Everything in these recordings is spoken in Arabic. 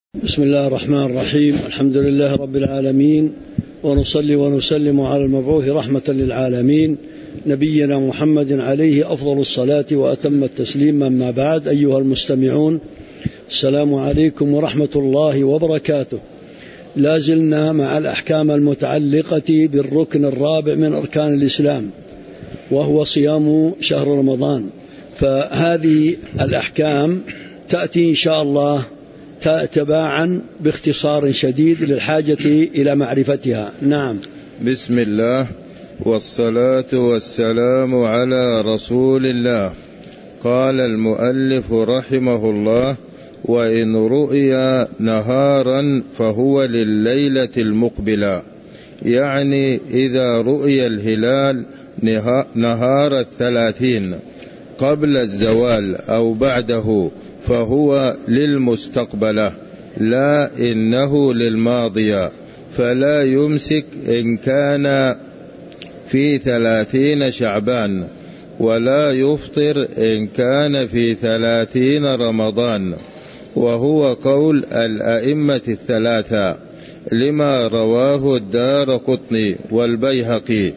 بسم الله الرحمن الرحيم. الحمد لله رب العالمين، ونصلي ونسلم على المبعوث رحمة للعالمين نبينا محمد عليه أفضل الصلاة وأتم التسليم. أما بعد، أيها المستمعون، السلام عليكم ورحمة الله وبركاته. لازلنا مع الأحكام المتعلقة بالركن الرابع من أركان الإسلام، وهو صيام شهر رمضان. فهذه الأحكام تأتي إن شاء الله تباعا باختصار شديد للحاجة إلى معرفتها. نعم. بسم الله والصلاة والسلام على رسول الله. قال المؤلف رحمه الله: وإن رؤيا نهارا فهو لليلة المقبلة، يعني إذا رؤي الهلال نهار 30 قبل الزوال أو بعده فهو للمستقبلة، لا إنه للماضية، فلا يمسك إن كان في 30 شعبان، ولا يفطر إن كان في 30 رمضان، وهو قول الأئمة الثلاثة، لما رواه الدارقطني والبيهقي،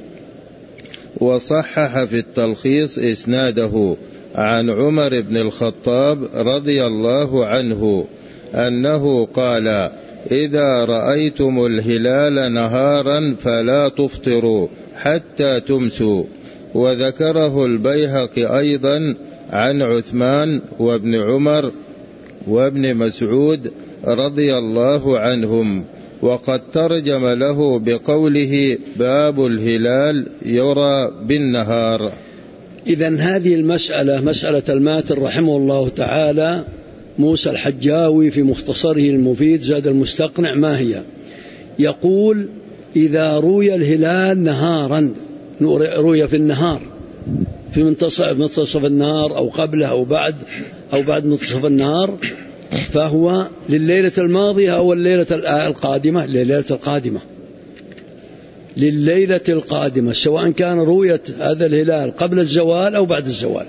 وصحح في التلخيص إسناده عن عمر بن الخطاب رضي الله عنه أنه قال: إذا رأيتم الهلال نهارا فلا تفطروا حتى تمسوا. وذكره البيهقي أيضا عن عثمان وابن عمر وابن مسعود رضي الله عنهم، وقد ترجم له بقوله: باب الهلال يرى بالنهار. إذن هذه المسألة مسألة الماتن رحمه الله تعالى موسى الحجاوي في مختصره المفيد زاد المستقنع ما هي؟ يقول: إذا روي الهلال نهارا، روي في النهار في منتصف النهار أو قبله أو بعد منتصف النهار، فهو لليلة الماضية أو الليلة القادمة، لليلة القادمة، سواء كان رؤية هذا الهلال قبل الزوال أو بعد الزوال،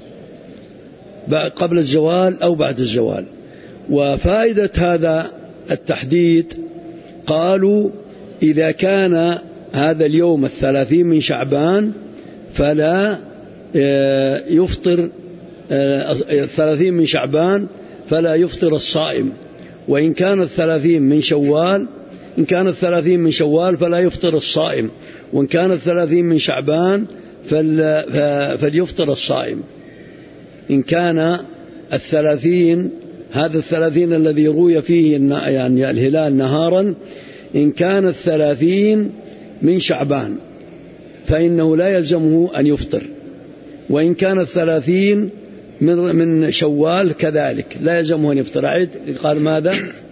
قبل الزوال أو بعد الزوال. وفائدة هذا التحديد، قالوا: إذا كان هذا اليوم 30 من شعبان فلا يفطر 30 من شعبان فلا يفطر الصائم، وإن كان 30 من شوال، إن كان 30 من شوال فلا يفطر الصائم، وإن كان 30 من شعبان فليفطر الصائم. إن كان 30 هذا 30 الذي روي فيه يعني الهلال نهارا، إن كان 30 من شعبان فإنه لا يلزمه أن يفطر، وإن كان 30 من شوال كذلك لا يلزمه أن يفطر. أعيد، قال ماذا؟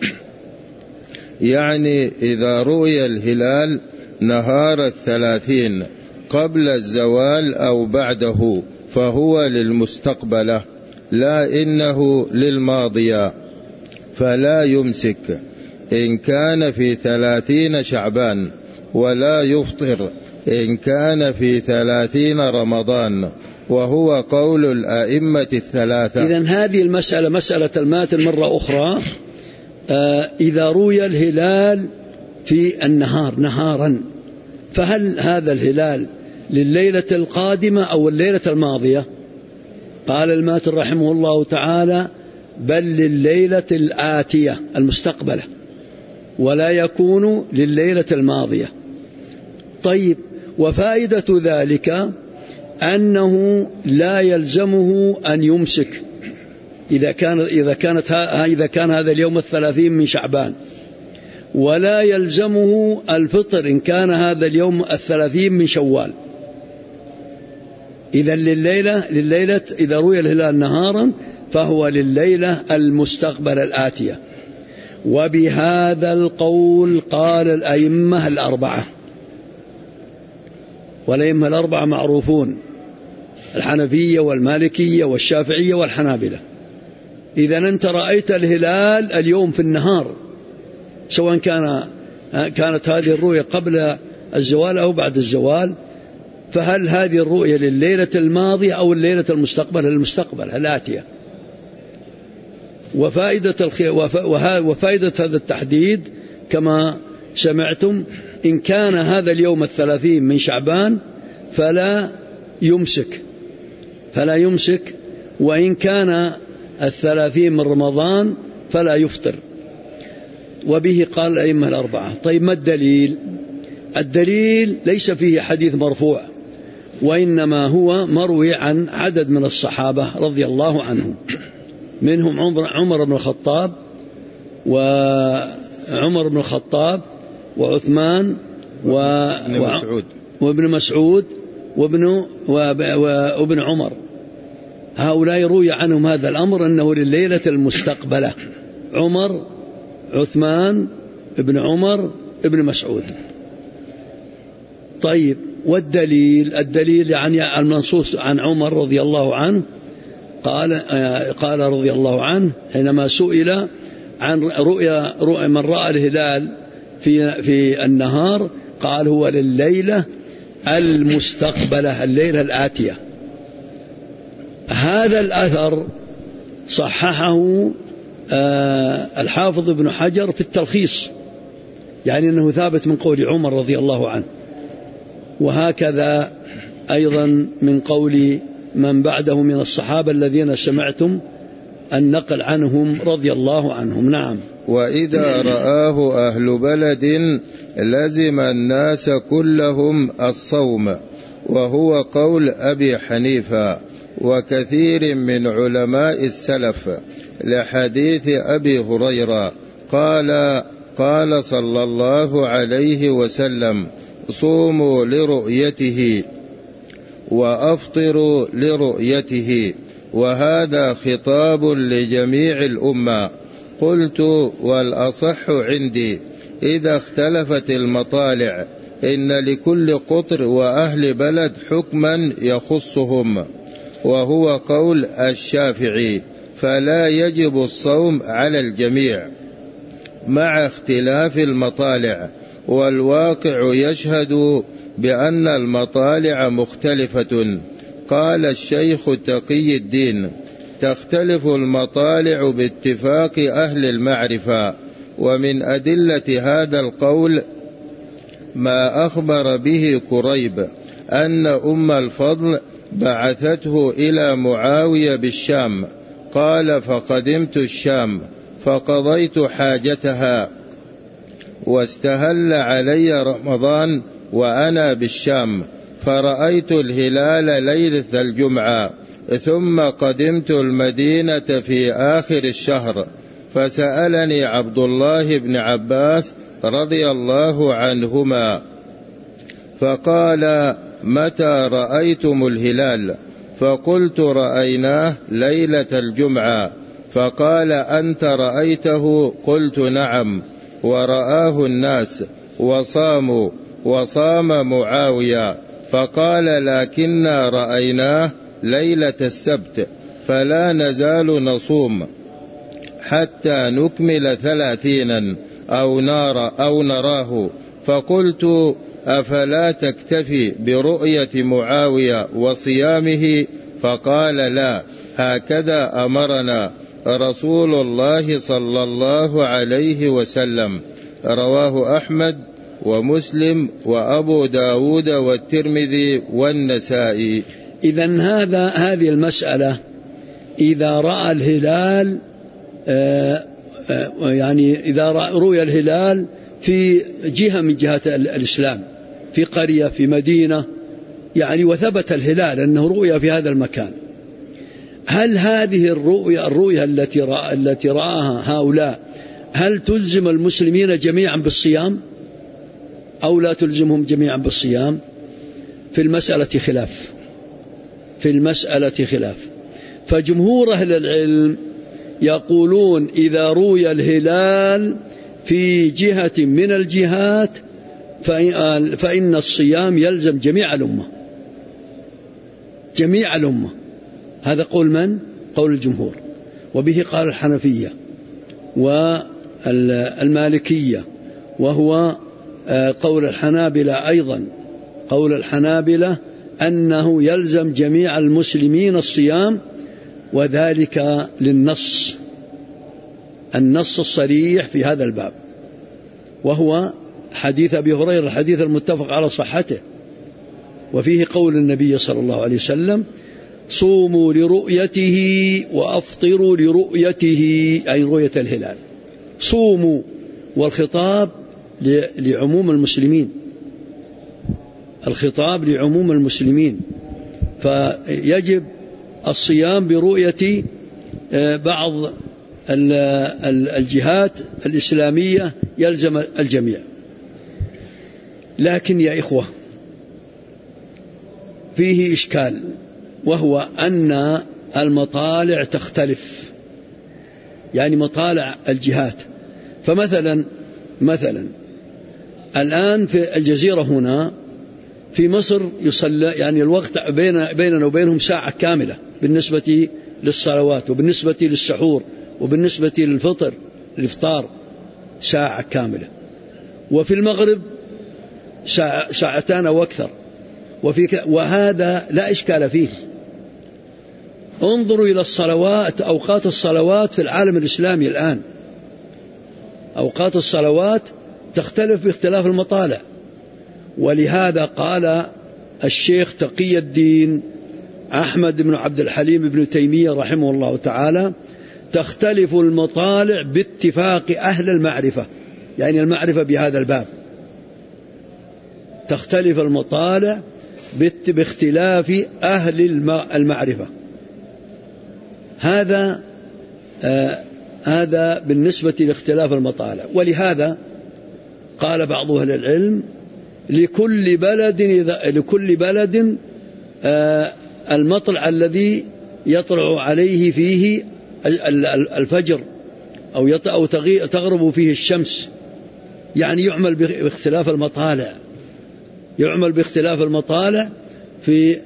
يعني إذا رؤي الهلال نهار 30 قبل الزوال أو بعده فهو للمستقبلة، لا إنه للماضية، فلا يمسك إن كان في 30 شعبان، ولا يفطر إن كان في 30 رمضان، وهو قول الأئمة الثلاثة. إذن هذه المسألة مسألة الماتن مرة أخرى. إذا روي الهلال في النهار نهارا، فهل هذا الهلال لليلة القادمة أو الليلة الماضية؟ قال الماتن رحمه الله تعالى: بل لليلة الآتية المستقبلة، ولا يكون لليلة الماضية. طيب، وفائدة ذلك أنه لا يلزمه أن يمسك إذا كان هذا اليوم 30 من شعبان، ولا يلزمه الفطر إن كان هذا اليوم 30 من شوال. إذا لليلة إذا روي الهلال نهارا فهو لليلة المستقبل الآتية. وبهذا القول قال الأئمة الأربعة، والأئمة الأربعة معروفون: الحنفية والمالكية والشافعية والحنابلة. إذا أنت رأيت الهلال اليوم في النهار، سواء كانت هذه الرؤية قبل الزوال أو بعد الزوال، فهل هذه الرؤية لليلة الماضية أو الليلة المستقبل الآتية؟ وفائدة هذا التحديد كما سمعتم: إن كان هذا اليوم 30 من شعبان فلا يمسك، وإن كان 30 من رمضان فلا يفطر. وبه قال الأئمة الأربعة. طيب، ما الدليل؟ الدليل ليس فيه حديث مرفوع، وإنما هو مروي عن عدد من الصحابة رضي الله عنهم، منهم عمر بن الخطاب وعثمان وابن مسعود وابن عمر. هؤلاء روي عنهم هذا الأمر أنه لليلة المستقبلة: عمر، عثمان، ابن عمر، ابن مسعود. طيب، والدليل يعني المنصوص عن عمر رضي الله عنه، قال رضي الله عنه حينما سئل عن رؤيا من رأى الهلال في النهار، قال: هو لليلة المستقبلة، الليلة الآتية. هذا الأثر صححه الحافظ ابن حجر في التلخيص، يعني أنه ثابت من قول عمر رضي الله عنه، وهكذا أيضا من قول من بعده من الصحابة الذين سمعتم النقل عنهم رضي الله عنهم. نعم. وإذا رآه أهل بلد لزم الناس كلهم الصوم، وهو قول أبي حنيفة وكثير من علماء السلف، لحديث أبي هريرة قال صلى الله عليه وسلم: صوموا لرؤيته وأفطروا لرؤيته. وهذا خطاب لجميع الأمة. قلت: والأصح عندي إذا اختلفت المطالع إن لكل قطر وأهل بلد حكما يخصهم، وهو قول الشافعي، فلا يجب الصوم على الجميع مع اختلاف المطالع، والواقع يشهد بأن المطالع مختلفة. قال الشيخ تقي الدين: تختلف المطالع باتفاق أهل المعرفة. ومن أدلة هذا القول ما أخبر به كريب أن أم الفضل بعثته إلى معاوية بالشام، قال: فقدمت الشام فقضيت حاجتها، واستهل علي رمضان وأنا بالشام، فرأيت الهلال ليلة الجمعة، ثم قدمت المدينة في آخر الشهر، فسألني عبد الله بن عباس رضي الله عنهما فقال: متى رأيتم الهلال؟ فقلت: رأيناه ليلة الجمعة. فقال: أنت رأيته؟ قلت: نعم. ورآه الناس وصاموا، وصام معاوية. فقال: لكننا رأيناه ليلة السبت، فلا نزال نصوم حتى نكمل 30 أو نراه. فقلت: أفلا تكتفي برؤية معاوية وصيامه؟ فقال: لا، هكذا أمرنا رسول الله صلى الله عليه وسلم. رواه أحمد ومسلم وأبو داود والترمذي والنسائي. إذن هذه المسألة إذا رأى الهلال، يعني إذا رؤي الهلال في جهة من جهات الإسلام، في قرية، في مدينة، يعني وثبت الهلال أنه رؤيا في هذا المكان، هل هذه الرؤيا التي رآها هؤلاء هل تلزم المسلمين جميعا بالصيام أو لا تلزمهم جميعا بالصيام؟ في المسألة خلاف. فجمهور أهل العلم يقولون إذا رؤي الهلال في جهة من الجهات فإن الصيام يلزم جميع الأمة. هذا قول من؟ قول الجمهور. وبه قال الحنفية والمالكية، وهو قول الحنابلة أيضا، قول الحنابلة أنه يلزم جميع المسلمين الصيام، وذلك للنص النص الصريح في هذا الباب، وهو حديث أبي هريرة الحديث المتفق على صحته، وفيه قول النبي صلى الله عليه وسلم: صوموا لرؤيته وأفطروا لرؤيته، أي رؤية الهلال. صوموا، والخطاب لعموم المسلمين، الخطاب لعموم المسلمين، فيجب الصيام برؤية بعض الجهات الإسلامية، يلزم الجميع. لكن يا إخوة فيه إشكال، وهو أن المطالع تختلف، يعني مطالع الجهات. فمثلا الآن في الجزيرة هنا في مصر يصلى، يعني الوقت بيننا وبينهم ساعة كاملة بالنسبة للصلوات، وبالنسبة للسحور، وبالنسبة للفطر الإفطار ساعة كاملة. وفي المغرب ساعتان أو أكثر، وهذا لا إشكال فيه. انظروا إلى الصلوات، أوقات الصلوات في العالم الإسلامي الآن، أوقات الصلوات تختلف باختلاف المطالع. ولهذا قال الشيخ تقي الدين أحمد بن عبد الحليم بن تيمية رحمه الله تعالى: تختلف المطالع باتفاق أهل المعرفة، يعني المعرفة بهذا الباب، تختلف المطالع باختلاف أهل المعرفة. هذا بالنسبة لاختلاف المطالع. ولهذا قال بعض أهل العلم: لكل بلد المطلع الذي يطلع عليه فيه الفجر، أو تغرب فيه الشمس، يعني يعمل باختلاف المطالع، يعمل باختلاف المطالع في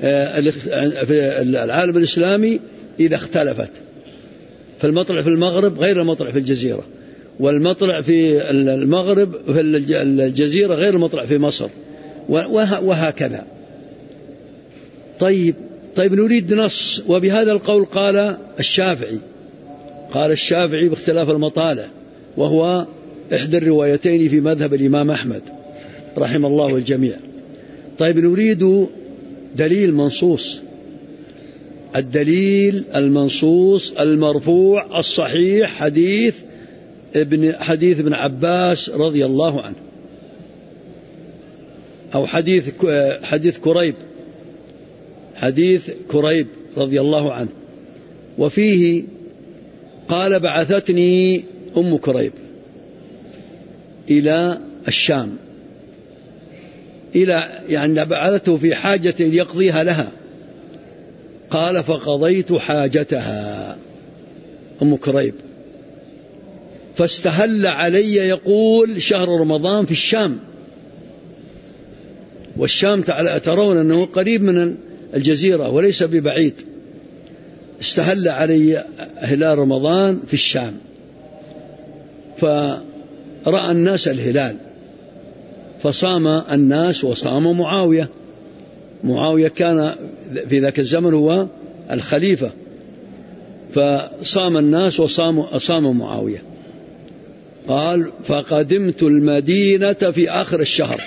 العالم الإسلامي إذا اختلفت. فالمطلع في المغرب غير المطلع في الجزيرة، والمطلع في المغرب في الجزيرة غير المطلع في مصر، وهكذا. طيب نريد نص. وبهذا القول قال الشافعي باختلاف المطالع، وهو إحدى الروايتين في مذهب الإمام أحمد رحم الله الجميع. طيب نريد دليل منصوص، الدليل المنصوص المرفوع الصحيح حديث ابن عباس رضي الله عنه، أو حديث كريب رضي الله عنه. وفيه قال: بعثتني أم كريب إلى الشام، يعني بعثته في حاجة يقضيها لها. قال: فقضيت حاجتها أم كريب، فاستهل علي يقول: شهر رمضان في الشام، والشام ترون أنه قريب من الجزيرة وليس ببعيد. استهل علي هلال رمضان في الشام، فرأى الناس الهلال، فصام الناس وصام معاوية كان في ذاك الزمن هو الخليفة، فصام الناس وصام معاوية. قال: فقدمت المدينة في آخر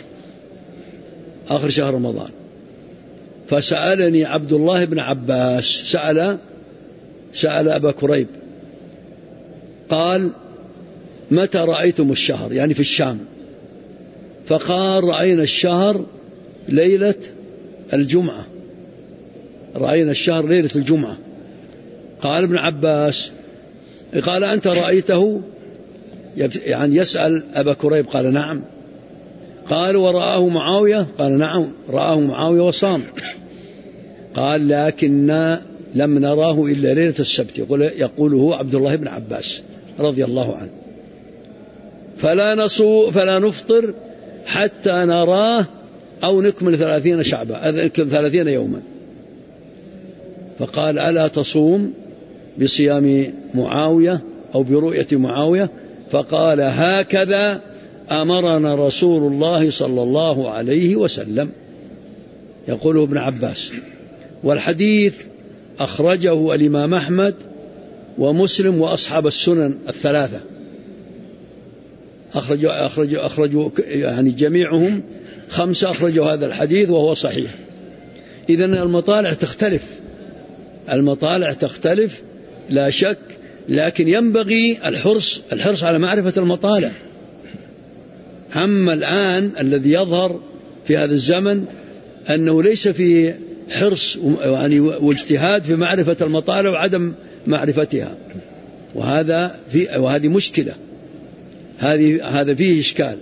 شهر رمضان، فسألني عبد الله بن عباس، سأل أبا كريب، قال: متى رأيتم الشهر؟ يعني في الشام. فقال: رأينا الشهر ليلة الجمعة، رأينا الشهر ليلة الجمعة. قال ابن عباس: قال: أنت رأيته؟ يعني يسأل أبا كريب. قال: نعم. قال: ورآه معاوية؟ قال: نعم، رآه معاوية وصام. قال: لكننا لم نراه إلا ليلة السبت، يقوله عبد الله بن عباس رضي الله عنه. فلا نفطر حتى نراه، أو نكمل 30 يوما. فقال: ألا تصوم بصيام معاوية أو برؤية معاوية؟ فقال: هكذا أمرنا رسول الله صلى الله عليه وسلم، يقوله ابن عباس. والحديث أخرجه الإمام أحمد ومسلم وأصحاب السنن الثلاثة أخرجوا يعني جميعهم 5 أخرجوا هذا الحديث وهو صحيح. إذن المطالع تختلف لا شك، لكن ينبغي الحرص على معرفة المطالع. أما الآن الذي يظهر في هذا الزمن أنه ليس في حرص يعني واجتهاد في معرفة المطالع وعدم معرفتها، وهذه مشكلة، هذا فيه إشكال.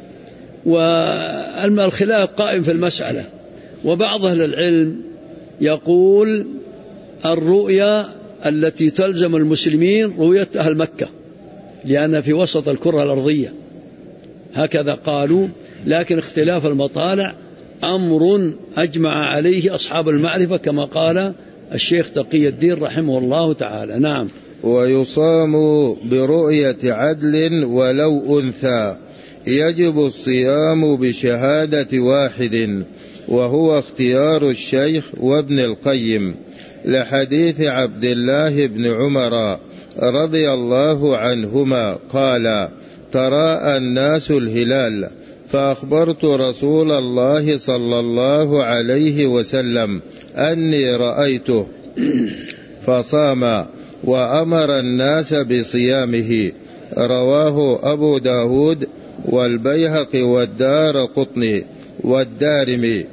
والخلاف قائم في المسألة. وبعض أهل العلم يقول الرؤيا التي تلزم المسلمين رؤية أهل مكة لأنها في وسط الكرة الأرضية، هكذا قالوا. لكن اختلاف المطالع أمر أجمع عليه أصحاب المعرفة كما قال الشيخ تقي الدين رحمه الله تعالى. نعم. ويصام برؤية عدل ولو أنثى، يجب الصيام بشهادة واحد، وهو اختيار الشيخ وابن القيم، لحديث عبد الله بن عمر رضي الله عنهما قال: تراءى الناس الهلال فأخبرت رسول الله صلى الله عليه وسلم أني رأيته فصام وأمر الناس بصيامه. رواه أبو داود والبيهقي والدارقطني والدارمي،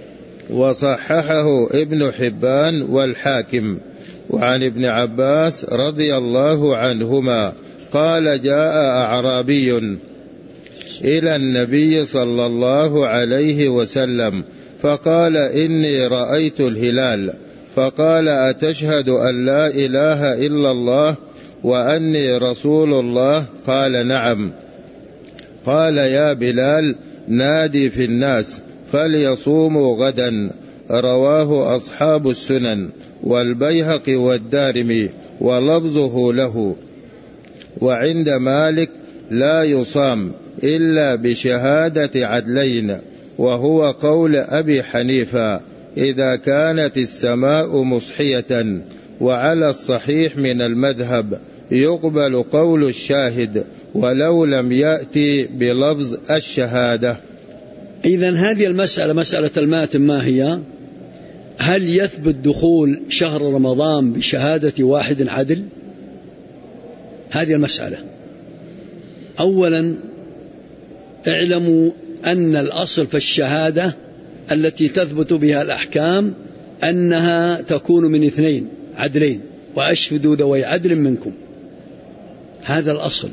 وصححه ابن حبان والحاكم. وعن ابن عباس رضي الله عنهما قال: جاء أعرابي إلى النبي صلى الله عليه وسلم فقال: إني رأيت الهلال. فقال: أتشهد أن لا إله إلا الله وأني رسول الله؟ قال: نعم. قال: يا بلال نادي في الناس فليصوموا غدا. رواه أصحاب السنن والبيهقي والدارمي ولفظه له. وعند مالك لا يصام إلا بشهادة عدلين، وهو قول أبي حنيفة إذا كانت السماء مصحية. وعلى الصحيح من المذهب يقبل قول الشاهد ولو لم يأتي بلفظ الشهادة. إذن هذه المسألة، مسألة الماتم، ما هي؟ هل يثبت دخول شهر رمضان بشهادة واحد عدل؟ هذه المسألة. أولا اعلموا أن الأصل في الشهادة التي تثبت بها الأحكام أنها تكون من 2 عدلين، وأشهدوا ذوي عدل منكم، هذا الأصل.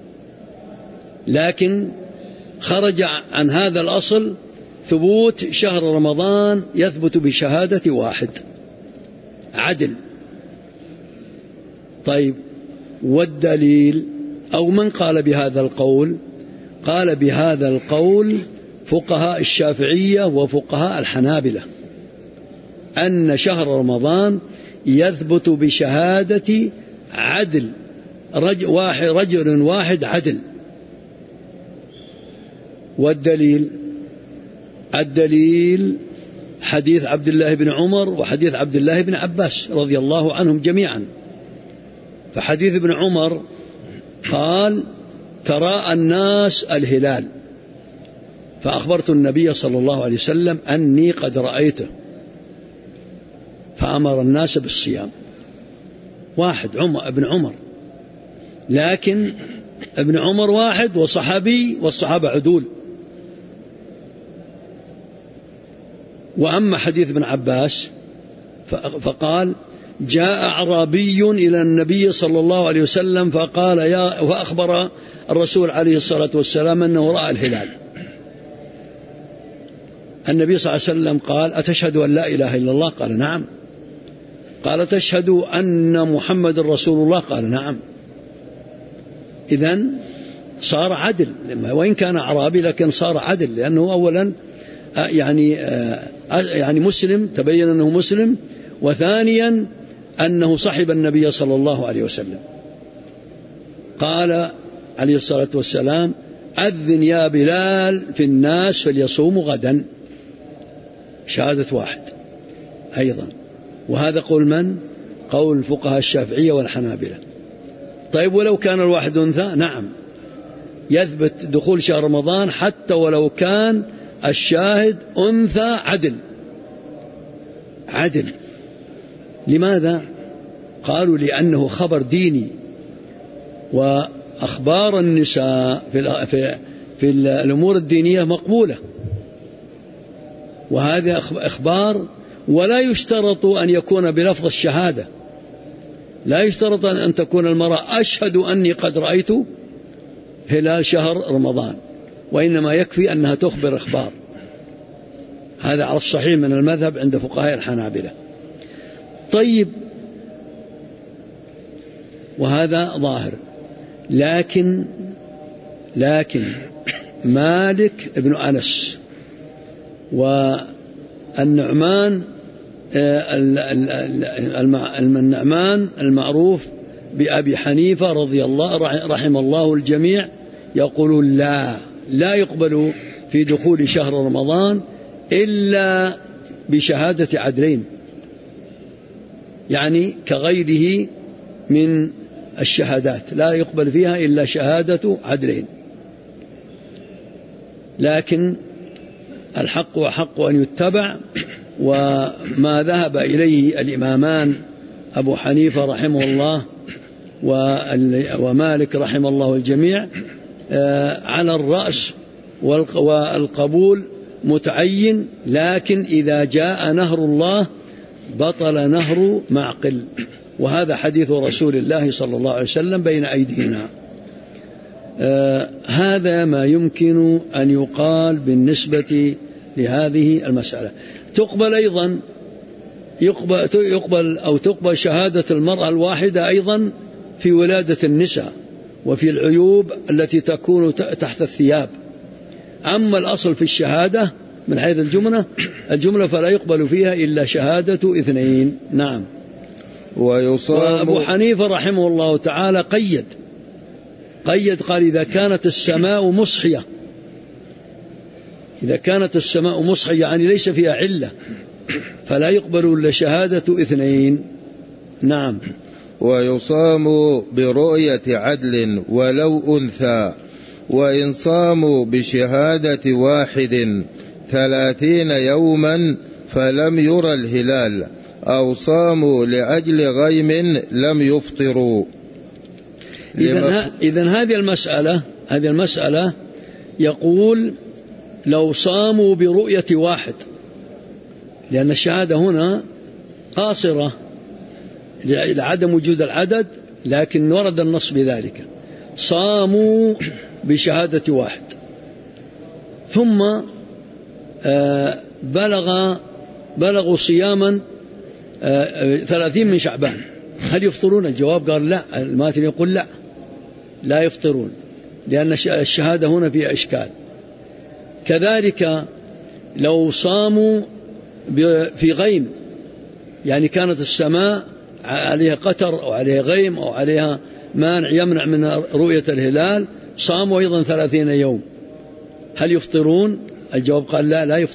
لكن خرج عن هذا الأصل ثبوت شهر رمضان يثبت بشهادة واحد عدل. طيب، والدليل أو من قال بهذا القول؟ قال بهذا القول فقهاء الشافعية وفقهاء الحنابلة، أن شهر رمضان يثبت بشهادة عدل، رجل واحد عدل. والدليل حديث عبد الله بن عمر وحديث عبد الله بن عباس رضي الله عنهم جميعا. فحديث ابن عمر قال: تراءى الناس الهلال فأخبرت النبي صلى الله عليه وسلم أني قد رأيته فأمر الناس بالصيام. واحد ابن عمر، لكن ابن عمر واحد وصحابي، والصحابة عدول. وأما حديث ابن عباس فقال: جاء أعرابي إلى النبي صلى الله عليه وسلم فأخبر الرسول عليه الصلاة والسلام أنه رأى الهلال. النبي صلى الله عليه وسلم قال: أتشهد أن لا إله إلا الله؟ قال: نعم. قال: تشهد أن محمد رسول الله؟ قال: نعم. إذن صار عدل، وإن كان أعرابي لكن صار عدل، لأنه أولا يعني مسلم، تبين أنه مسلم، وثانيا أنه صحب النبي صلى الله عليه وسلم. قال عليه الصلاة والسلام: أذن يا بلال في الناس فليصوموا غدا. شهادة واحد أيضا. وهذا قول من؟ قول الفقهاء الشافعية والحنابلة. طيب ولو كان الواحد أنثى؟ نعم، يثبت دخول شهر رمضان حتى ولو كان الشاهد أنثى عدل. لماذا؟ قالوا لأنه خبر ديني، وأخبار النساء في الأمور الدينية مقبولة، وهذا أخبار، ولا يشترط أن يكون بلفظ الشهادة، لا يشترط أن تكون المرأة أشهد أني قد رأيت هلال شهر رمضان، وإنما يكفي أنها تخبر إخبار. هذا على الصحيح من المذهب عند فقهاء الحنابلة. طيب، وهذا ظاهر، لكن مالك ابن أنس والنعمان النعمان المعروف بأبي حنيفة رحم الله الجميع يقولون لا يقبل في دخول شهر رمضان إلا بشهادة عدلين، يعني كغيره من الشهادات لا يقبل فيها إلا شهادة عدلين. لكن الحق وحق أن يتبع، وما ذهب إليه الإمامان أبو حنيفة رحمه الله ومالك رحمه الله الجميع على الرأس والقبول متعين، لكن إذا جاء نهر الله بطل نهر معقل، وهذا حديث رسول الله صلى الله عليه وسلم بين أيدينا. هذا ما يمكن أن يقال بالنسبة لهذه المسألة. تقبل أيضا تقبل شهادة المرأة الواحدة أيضا في ولادة النساء وفي العيوب التي تكون تحت الثياب. أما الأصل في الشهادة من حيث الجملة فلا يقبل فيها إلا شهادة اثنين. نعم. وأبو حنيفة رحمه الله تعالى قيد قال إذا كانت السماء مصحية، يعني ليس فيها علة، فلا يقبل إلا شهادة اثنين. نعم. ويصام برؤية عدل ولو أنثى، وإن صاموا بشهادة واحد 30 يوما فلم يرى الهلال، أو صاموا لأجل غيم لم يفطروا. إذن هذه المسألة يقول لو صاموا برؤية واحد، لأن الشهادة هنا قاصرة لعدم وجود العدد، لكن ورد النص بذلك. صاموا بشهادة واحد ثم بلغوا صياما 30 من شعبان، هل يفطرون؟ الجواب قال لا. الماتن يقول لا يفطرون، لأن الشهادة هنا فيها إشكال. كذلك لو صاموا في غيم، يعني كانت السماء عليها قتر أو عليها غيم أو عليها مانع يمنع من رؤية الهلال، صاموا أيضا 30 يوم، هل يفطرون؟ الجواب قال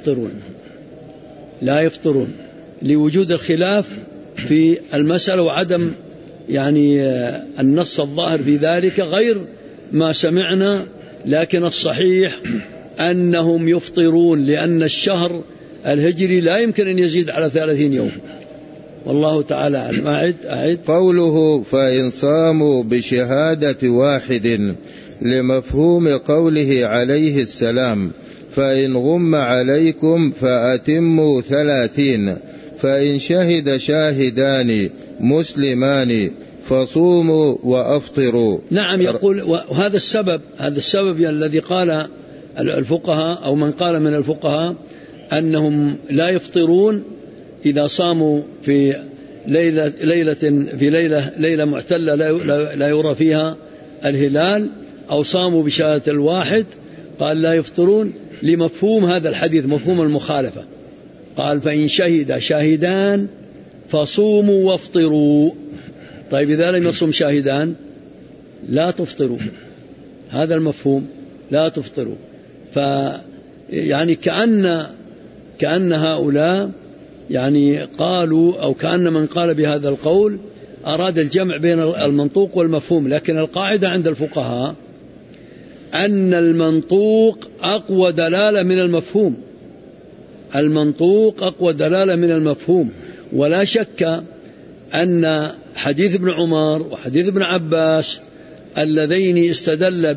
لا يفطرون لوجود الخلاف في المسألة وعدم يعني النص الظاهر في ذلك غير ما سمعنا. لكن الصحيح أنهم يفطرون، لأن الشهر الهجري لا يمكن أن يزيد على 30 يوم، والله تعالى أعلم. أعد قوله فإن صاموا بشهادة واحد لمفهوم قوله عليه السلام فإن غم عليكم فأتموا 30، فإن شهد شاهدان مسلمان فصوموا وأفطروا. نعم. يقول وهذا السبب الذي قال الفقهاء أو من قال من الفقهاء أنهم لا يفطرون إذا صاموا في ليلة معتلة لا يرى فيها الهلال، أو صاموا بشهادة الواحد، قال لا يفطرون لمفهوم هذا الحديث، مفهوم المخالفة. قال فإن شهد شاهدان فصوموا وافطروا. طيب إذا لم يصم شاهدان لا تفطروا، هذا المفهوم، لا تفطروا. يعني كأن هؤلاء يعني قالوا أو كأن من قال بهذا القول أراد الجمع بين المنطوق والمفهوم، لكن القاعدة عند الفقهاء أن المنطوق أقوى دلالة من المفهوم، المنطوق أقوى دلالة من المفهوم. ولا شك أن حديث ابن عمر وحديث ابن عباس اللذان استدل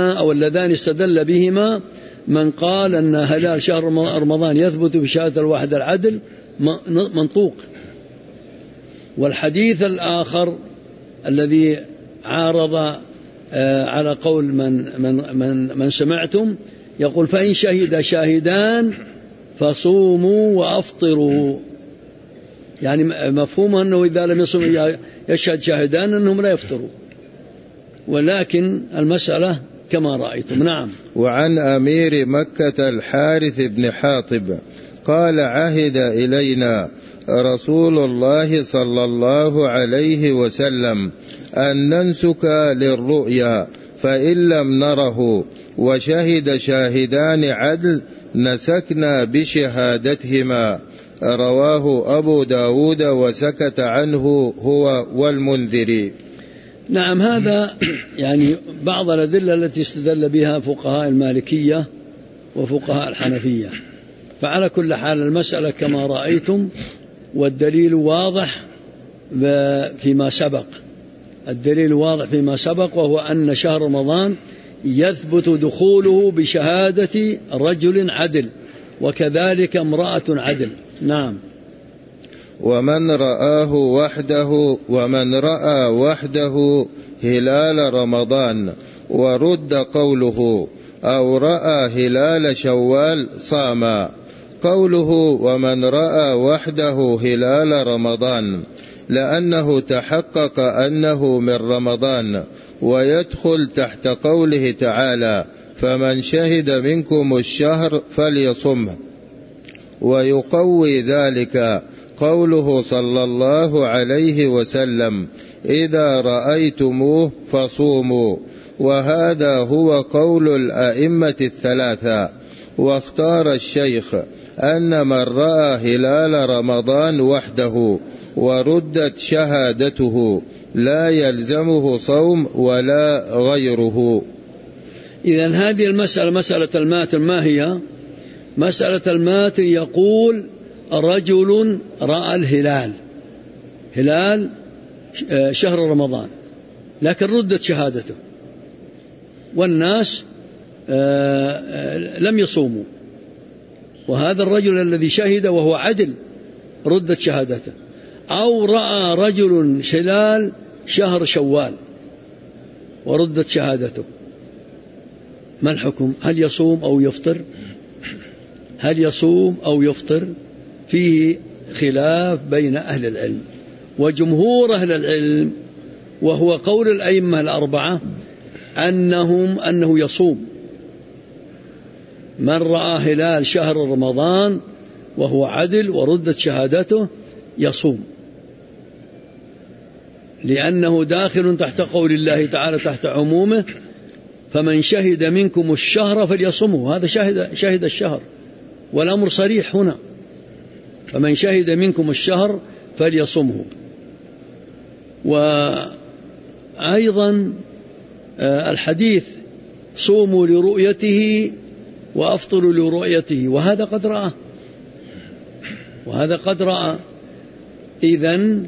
بهما من قال أن هلال شهر رمضان يثبت بشهادة الواحد العدل منطوق. والحديث الآخر الذي عارض على قول من سمعتم يقول فإن شهد شاهدان فصوموا وأفطروا، يعني مفهوم أنه إذا لم يشهد شاهدان أنهم لا يفطروا، ولكن المسألة كما رأيتم. نعم. وعن أمير مكة الحارث بن حاطب قال عهد إلينا رسول الله صلى الله عليه وسلم أن ننسك للرؤيا، فإن لم نره وشهد شاهدان عدل نسكنا بشهادتهما. رواه أبو داود وسكت عنه هو والمنذري. نعم، هذا يعني بعض الأدلة التي استدل بها فقهاء المالكية وفقهاء الحنفية. فعلى كل حال المسألة كما رأيتم، والدليل واضح فيما سبق، الدليل واضح فيما سبق، وهو أن شهر رمضان يثبت دخوله بشهادة رجل عدل وكذلك امرأة عدل. نعم. ومن رأى وحده هلال رمضان ورد قوله أو رأى هلال شوال صام. قوله ومن رأى وحده هلال رمضان لأنه تحقق أنه من رمضان، ويدخل تحت قوله تعالى فمن شهد منكم الشهر فليصمه. ويقوي ذلك قوله صلى الله عليه وسلم إذا رأيتموه فصوموا، وهذا هو قول الأئمة الثلاثة. واختار الشيخ أن من رأى هلال رمضان وحده وردت شهادته لا يلزمه صوم ولا غيره. إذن هذه المسألة مسألة الماتن ما هي؟ مسألة الماتن يقول رجل رأى الهلال، هلال شهر رمضان، لكن ردت شهادته والناس لم يصوموا، وهذا الرجل الذي شهد وهو عدل ردت شهادته. أو رأى رجل هلال شهر شوال وردت شهادته، ما الحكم؟ هل يصوم أو يفطر؟ هل يصوم أو يفطر؟ فيه خلاف بين أهل العلم، وجمهور أهل العلم وهو قول الأئمة الأربعة أنه يصوم. من رأى هلال شهر رمضان وهو عدل وردت شهادته يصوم، لأنه داخل تحت قول الله تعالى تحت عمومه فمن شهد منكم الشهر فليصمه. هذا شهد الشهر، والأمر صريح هنا، فمن شهد منكم الشهر فليصمه. وأيضا الحديث صوموا لرؤيته وأفطروا لرؤيته، وهذا قد رأى، إذن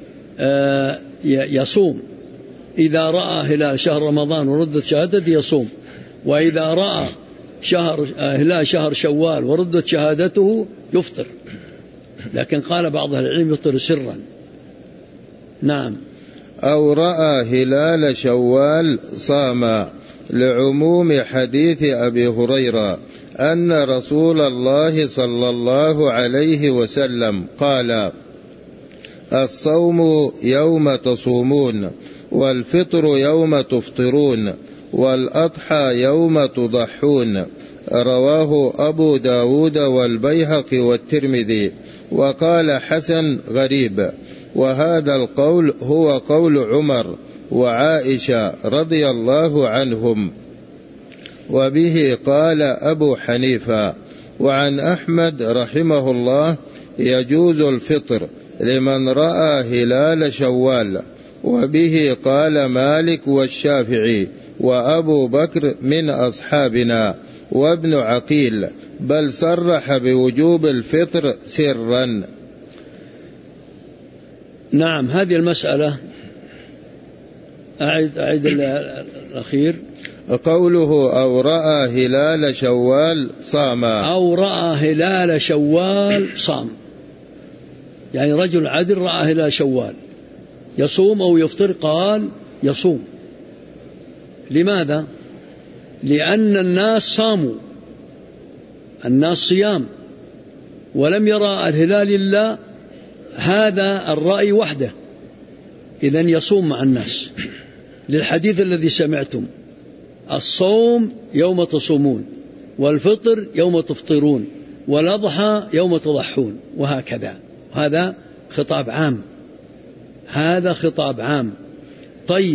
يصوم. إذا رأى هلال شهر رمضان وردت شهادته يصوم، وإذا رأى هلال شهر شوال وردت شهادته يفطر، لكن قال بعض أهل العلم يفطر سرا. نعم. أو رأى هلال شوال صام، لعموم حديث أبي هريرة أن رسول الله صلى الله عليه وسلم قال الصوم يوم تصومون، والفطر يوم تفطرون، والأضحى يوم تضحون. رواه أبو داود والبيهقي والترمذي، وقال حسن غريب. وهذا القول هو قول عمر وعائشة رضي الله عنهم، وبه قال أبو حنيفة. وعن أحمد رحمه الله يجوز الفطر لمن رأى هلال شوال، وبه قال مالك والشافعي وأبو بكر من أصحابنا وابن عقيل، بل صرح بوجوب الفطر سرا. نعم، هذه المسألة أعد الأخير. قوله أو رأى هلال شوال صام، أو رأى هلال شوال صام، يعني رجل عدل رأى هلال شوال يصوم أو يفطر؟ قال يصوم. لماذا؟ لأن الناس صاموا، الناس صيام، ولم يرى الهلال إلا هذا الرأي وحده، إذن يصوم مع الناس، للحديث الذي سمعتم: الصوم يوم تصومون، والفطر يوم تفطرون، والأضحى يوم تضحون، وهكذا. هذا خطاب عام، هذا خطاب عام. طيب،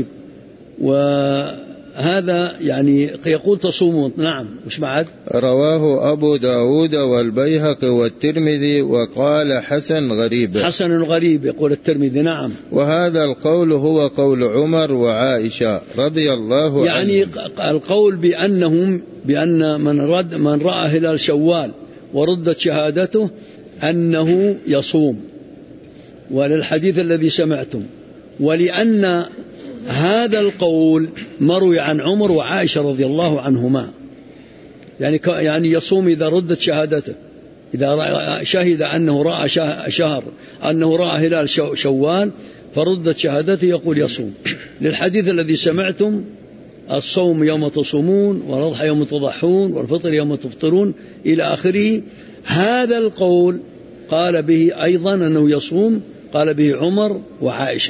وهذا يعني يقول تصومون. نعم، وش بعد؟ رواه أبو داود والبيهقي والترمذي وقال حسن غريب. حسن غريب يقول الترمذي. نعم. وهذا القول هو قول عمر وعائشة رضي الله عنهم، يعني القول بأن من رأى هلال شوال وردت شهادته أنه يصوم، وللحديث الذي سمعتم، ولأن هذا القول مروي عن عمر وعائشة رضي الله عنهما، يعني يصوم إذا ردت شهادته، إذا شهد أنه رأى أنه رأى هلال شوال فردت شهادته يقول يصوم، للحديث الذي سمعتم: الصوم يوم تصومون، والأضحى يوم تضحون، والفطر يوم تفطرون، إلى آخره. هذا القول قال به أيضا أنه يصوم، قال به عمر وعائشة،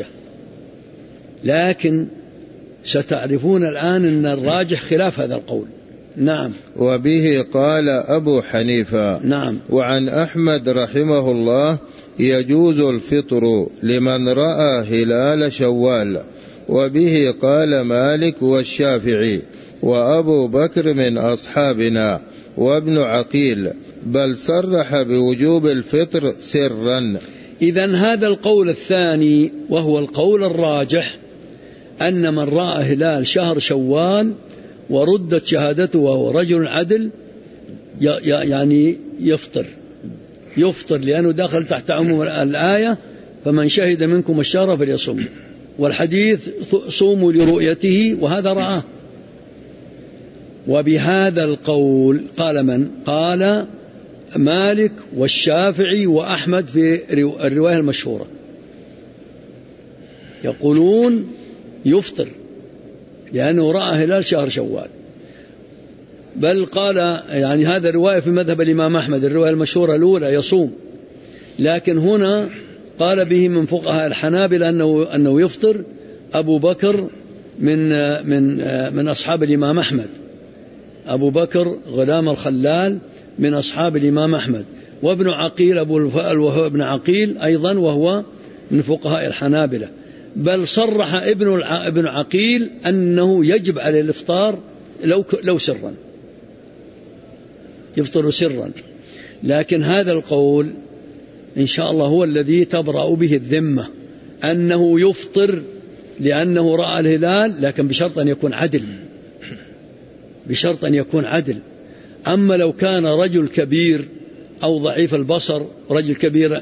لكن ستعرفون الآن أن الراجح خلاف هذا القول. نعم. وبه قال أبو حنيفة. نعم. وعن أحمد رحمه الله: يجوز الفطر لمن رأى هلال شوال، وبه قال مالك والشافعي وأبو بكر من أصحابنا وابن عقيل، بل صرح بوجوب الفطر سرا. إذن هذا القول الثاني وهو القول الراجح، أن من رأى هلال شهر شوال وردت شهادته وهو رجل عدل يعني يفطر، لأنه داخل تحت عموم الآية: فمن شهد منكم الشهر فليصوم، والحديث: صوموا لرؤيته، وهذا رآه. وبهذا القول قال من؟ قال مالك والشافعي وأحمد في الرواية المشهورة، يقولون يفطر لأنه رأى هلال شهر شوال. بل قال يعني هذا الرواية في مذهب الإمام أحمد، الرواية المشهورة الأولى يصوم، لكن هنا قال به من فقهاء الحنابلة أنه يفطر أبو بكر من أصحاب الإمام أحمد، أبو بكر غلام الخلال من أصحاب الإمام أحمد، وابن عقيل أبو الوفاء بن عقيل أيضا وهو من فقهاء الحنابلة. بل صرح ابن عقيل أنه يجب على الإفطار لو سرا، يفطر سرا. لكن هذا القول إن شاء الله هو الذي تبرأ به الذمة، أنه يفطر لأنه رأى الهلال، لكن بشرط أن يكون عدل، بشرط أن يكون عدل. أما لو كان رجل كبير أو ضعيف البصر، رجل كبير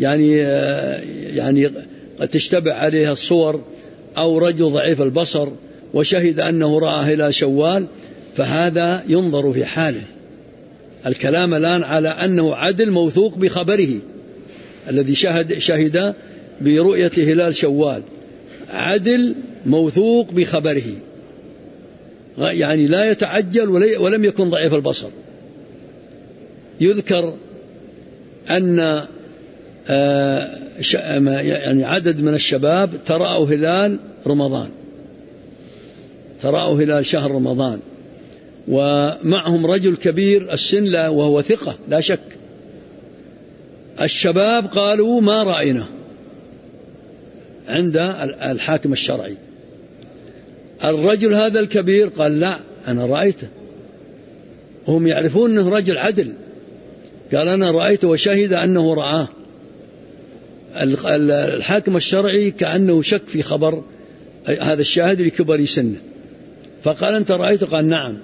يعني قد تشتبه عليها الصور، أو رجل ضعيف البصر وشهد أنه رأى هلال شوال، فهذا ينظر في حاله. الكلام الآن على أنه عدل موثوق بخبره، الذي شهد برؤية هلال شوال عدل موثوق بخبره، يعني لا يتعجل ولم يكن ضعيف البصر. يذكر أن يعني عدد من الشباب ترأوا هلال رمضان، ترأوا هلال شهر رمضان، ومعهم رجل كبير السن وهو ثقة لا شك. الشباب قالوا ما رأينا عند الحاكم الشرعي. الرجل هذا الكبير قال لا أنا رأيته، هم يعرفون أنه رجل عدل، قال أنا رأيته وشهد أنه رآه. الحاكم الشرعي كأنه شك في خبر هذا الشاهد لكبر سنه، فقال أنت رأيته؟ قال نعم.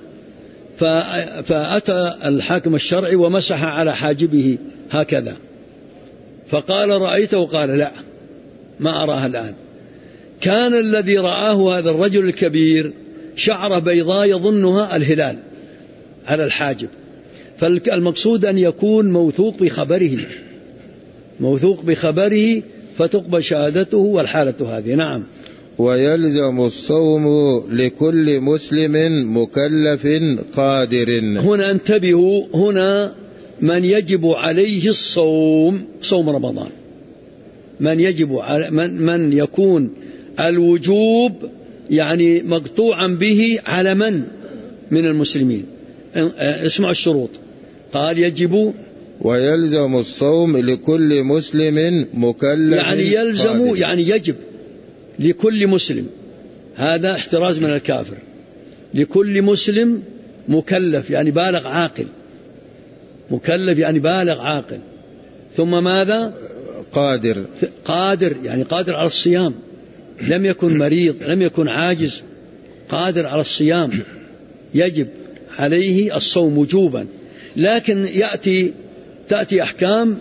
فأتى الحاكم الشرعي ومسح على حاجبه هكذا، فقال رأيته؟ قال لا ما أراه الآن. كان الذي رآه هذا الرجل الكبير شعره بيضاء يظنها الهلال على الحاجب، فالمقصود أن يكون موثوق بخبره، موثوق بخبره فتقبل شهادته والحالة هذه. نعم. ويلزم الصوم لكل مسلم مكلف قادر. هنا انتبهوا، هنا من يجب عليه الصوم صوم رمضان، من يجب على من يكون الوجوب يعني مقطوعا به على من المسلمين. اسمع الشروط، قال يجب ويلزم الصوم لكل مسلم مكلف يعني يلزم قادر. يعني يجب لكل مسلم، هذا احتراز من الكافر. لكل مسلم مكلف يعني بالغ عاقل، مكلف يعني بالغ عاقل. ثم ماذا؟ قادر، قادر يعني قادر على الصيام، لم يكن مريض لم يكن عاجز، قادر على الصيام، يجب عليه الصوم وجوبا. لكن تأتي أحكام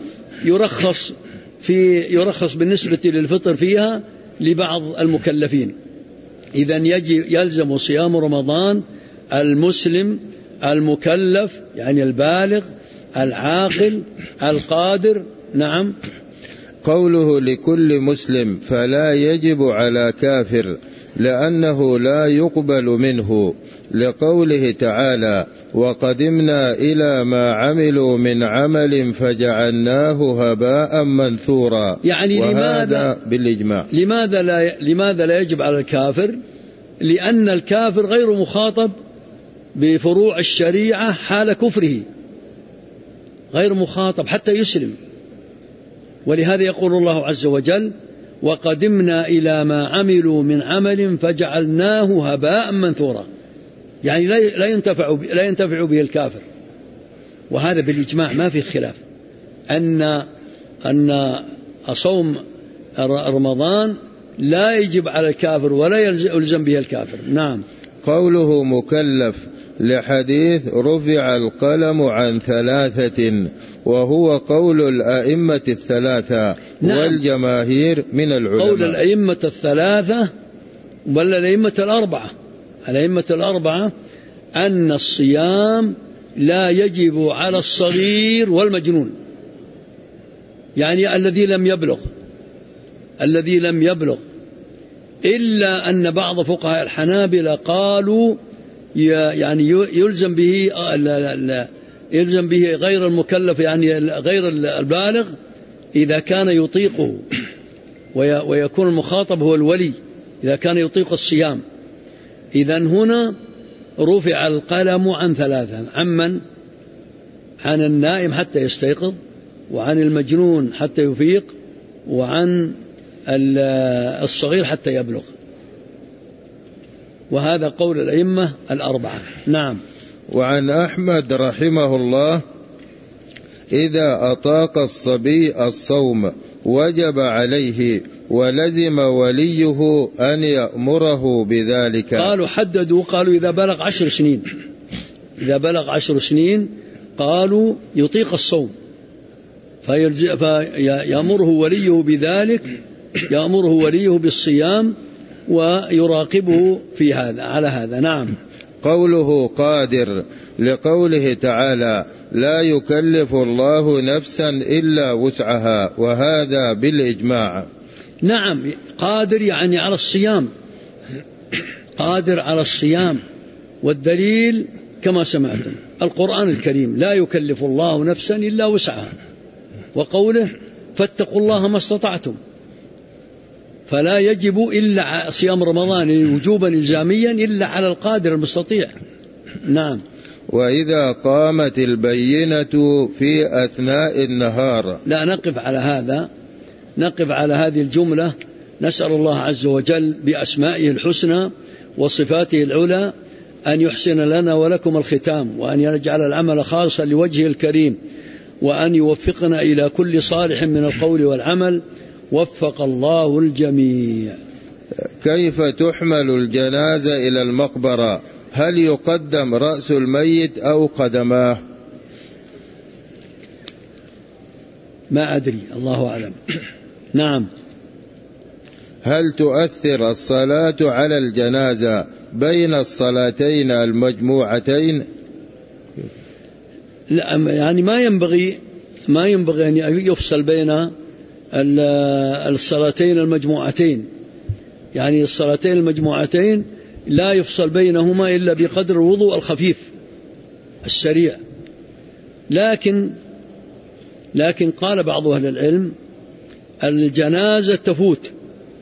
يرخص بالنسبة للفطر فيها لبعض المكلفين. إذن يلزم صيام رمضان المسلم المكلف يعني البالغ العاقل القادر. نعم. قوله لكل مسلم فلا يجب على كافر لأنه لا يقبل منه، لقوله تعالى وقدمنا إلى ما عملوا من عمل فجعلناه هباء منثورا. يعني وهذا بالإجماع. لماذا لا يجب على الكافر؟ لأن الكافر غير مخاطب بفروع الشريعة حال كفره، غير مخاطب حتى يسلم. ولهذا يقول الله عز وجل وقدمنا إلى ما عملوا من عمل فجعلناه هباء منثورا، يعني لا ينتفع به الكافر. وهذا بالإجماع ما في خلاف أن صوم رمضان لا يجب على الكافر ولا يلزم به الكافر. نعم. قوله مكلف لحديث رفع القلم عن 3، وهو قول الأئمة الثلاثة. نعم. والجماهير من العلماء. قول الأئمة الثلاثة بل الأئمة الأربعة أن الصيام لا يجب على الصغير والمجنون، يعني الذي لم يبلغ، إلا أن بعض فقهاء الحنابلة قالوا يعني يلزم به غير المكلف يعني غير البالغ إذا كان يطيقه، ويكون المخاطب هو الولي إذا كان يطيق الصيام. إذن هنا رفع القلم عن 3، عن النائم حتى يستيقظ، وعن المجنون حتى يفيق، وعن الصغير حتى يبلغ. وهذا قول الأئمة الأربعة. نعم. وعن أحمد رحمه الله إذا أطاق الصبي الصوم وجب عليه ولزم وليه أن يأمره بذلك. قالوا إذا بلغ 10 سنين، إذا بلغ 10 سنين قالوا يطيق الصوم فيأمره وليه بذلك، يأمره وليه بالصيام ويراقبه في هذا على هذا. نعم. قوله قادر لقوله تعالى لا يكلف الله نفسا إلا وسعها، وهذا بالإجماع. نعم. قادر يعني على الصيام، قادر على الصيام. والدليل كما سمعتم القرآن الكريم لا يكلف الله نفسا إلا وسعها، وقوله فاتقوا الله ما استطعتم. فلا يجب إلا صيام رمضان وجوبا إلزاميا إلا على القادر المستطيع. نعم. وإذا قامت البينة في أثناء النهار. لا نقف على هذا، نقف على هذه الجملة. نسأل الله عز وجل بأسمائه الحسنى وصفاته العلى أن يحسن لنا ولكم الختام، وأن يجعل العمل خالصا لوجهه الكريم، وأن يوفقنا إلى كل صالح من القول والعمل، وفق الله الجميع. كيف تحمل الجنازة إلى المقبرة؟ هل يقدم رأس الميت أو قدماه؟ ما أدري، الله أعلم. نعم. هل تؤثر الصلاة على الجنازة بين الصلاتين المجموعتين؟ لا، يعني ما ينبغي أن يفصل بين الصلاتين المجموعتين. يعني الصلاتين المجموعتين لا يفصل بينهما إلا بقدر الوضوء الخفيف السريع. لكن قال بعض أهل العلم الجنازة تفوت،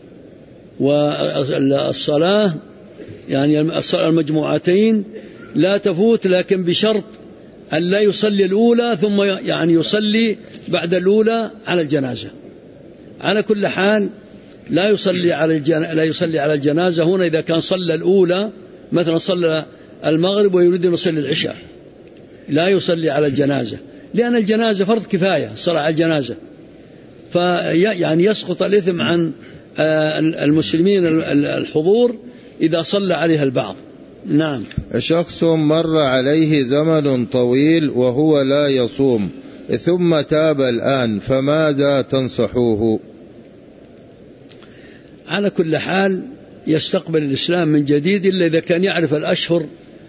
والصلاة يعني المجموعتين لا تفوت، لكن بشرط أن لا يصلي الأولى ثم يعني يصلي بعد الأولى على الجنازة. على كل حال لا يصلي على الجنازة هنا إذا كان صلى الأولى، مثلا صلى المغرب ويريد أن يصلي العشاء، لا يصلي على الجنازة، لأن الجنازة فرض كفاية الصلاة على الجنازة، فيعني يسقط الإثم عن المسلمين الحضور إذا صلى عليها البعض. نعم. شخص مر عليه زمن طويل وهو لا يصوم ثم تاب الآن، فماذا تنصحوه؟ على كل حال يستقبل الإسلام من جديد، إلا إذا كان يعرف الأشهر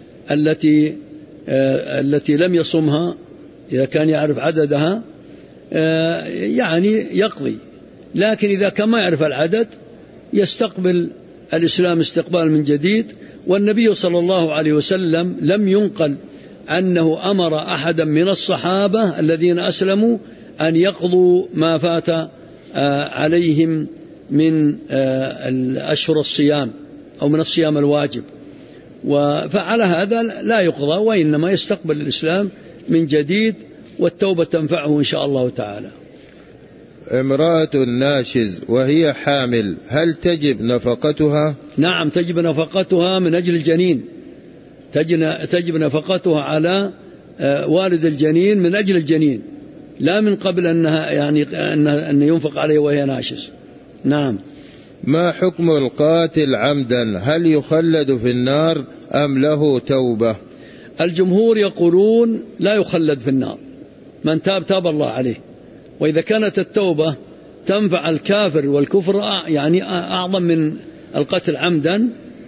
التي لم يصمها، إذا كان يعرف عددها يعني يقضي. لكن إذا كان ما يعرف العدد يستقبل الإسلام استقبال من جديد. والنبي صلى الله عليه وسلم لم ينقل أنه أمر أحدا من الصحابة الذين أسلموا أن يقضوا ما فات عليهم من الأشهر الصيام أو من الصيام الواجب، فعلى هذا لا يقضى، وإنما يستقبل الإسلام من جديد، والتوبة تنفعه إن شاء الله تعالى. امرأة ناشز وهي حامل، هل تجب نفقتها؟ نعم، تجب نفقتها من أجل الجنين، تجب نفقتها على والد الجنين من أجل الجنين، لا من قبل أنها يعني أن ينفق عليه وهي ناشز. نعم. ما حكم القاتل عمدا؟ هل يخلد في النار أم له توبة؟ الجمهور يقولون لا يخلد في النار، من تاب الله عليه. وإذا كانت التوبة تنفع الكافر والكفر يعني أعظم من القتل عمدا،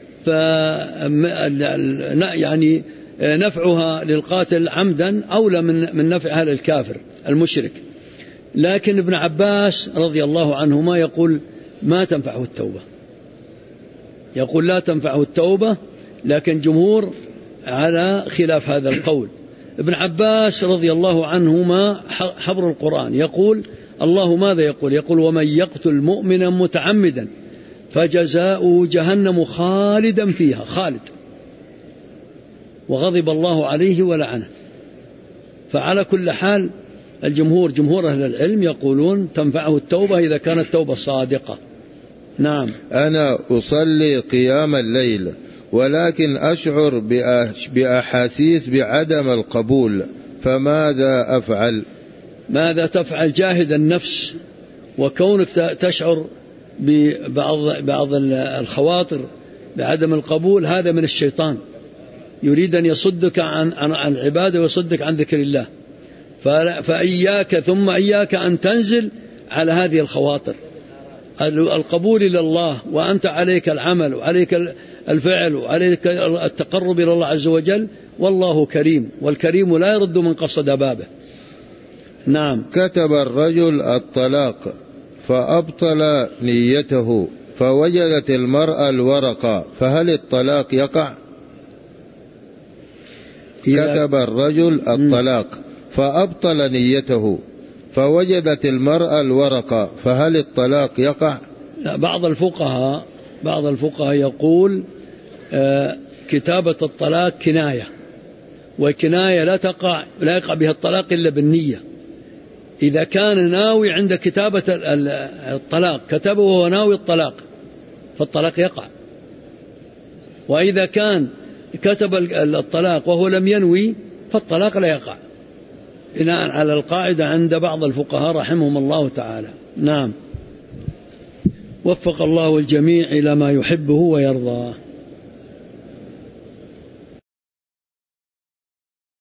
يعني نفعها للقاتل عمدا أولى من نفعها للكافر المشرك. لكن ابن عباس رضي الله عنهما يقول ما تنفعه التوبة، يقول لا تنفعه التوبة، لكن جمهور على خلاف هذا القول. ابن عباس رضي الله عنهما حبر القرآن يقول الله ماذا يقول؟ يقول ومن يقتل مؤمنا متعمدا فجزاؤه جهنم خالدا فيها، خالد، وغضب الله عليه ولعنه. فعلى كل حال جمهور أهل العلم يقولون تنفعه التوبة إذا كانت توبة صادقة. نعم. أنا أصلي قيام الليل ولكن أشعر بأحاسيس بعدم القبول، فماذا أفعل؟ ماذا تفعل؟ جاهد النفس، وكونك تشعر ببعض الخواطر بعدم القبول هذا من الشيطان، يريد أن يصدك عن العبادة ويصدك عن ذكر الله، فإياك ثم إياك أن تنزل على هذه الخواطر. القبول إلى الله وأنت عليك العمل وعليك الفعل وعليك التقرب إلى الله عز وجل، والله كريم، والكريم لا يرد من قصد بابه. نعم. كتب الرجل الطلاق فأبطل نيته فوجدت المرأة الورقة، فهل الطلاق يقع؟ كتب الرجل الطلاق فأبطل نيته فوجدت المرأة الورقة، فهل الطلاق يقع؟ لا، بعض الفقهاء يقول كتابة الطلاق كناية، والكناية لا يقع بها الطلاق إلا بالنية. إذا كان ناوي عند كتابة الطلاق كتبه وهو ناوي الطلاق فالطلاق يقع، وإذا كان كتب الطلاق وهو لم ينوي فالطلاق لا يقع، بناء على القاعدة عند بعض الفقهاء رحمهم الله تعالى. نعم. وفق الله الجميع إلى ما يحبه ويرضاه.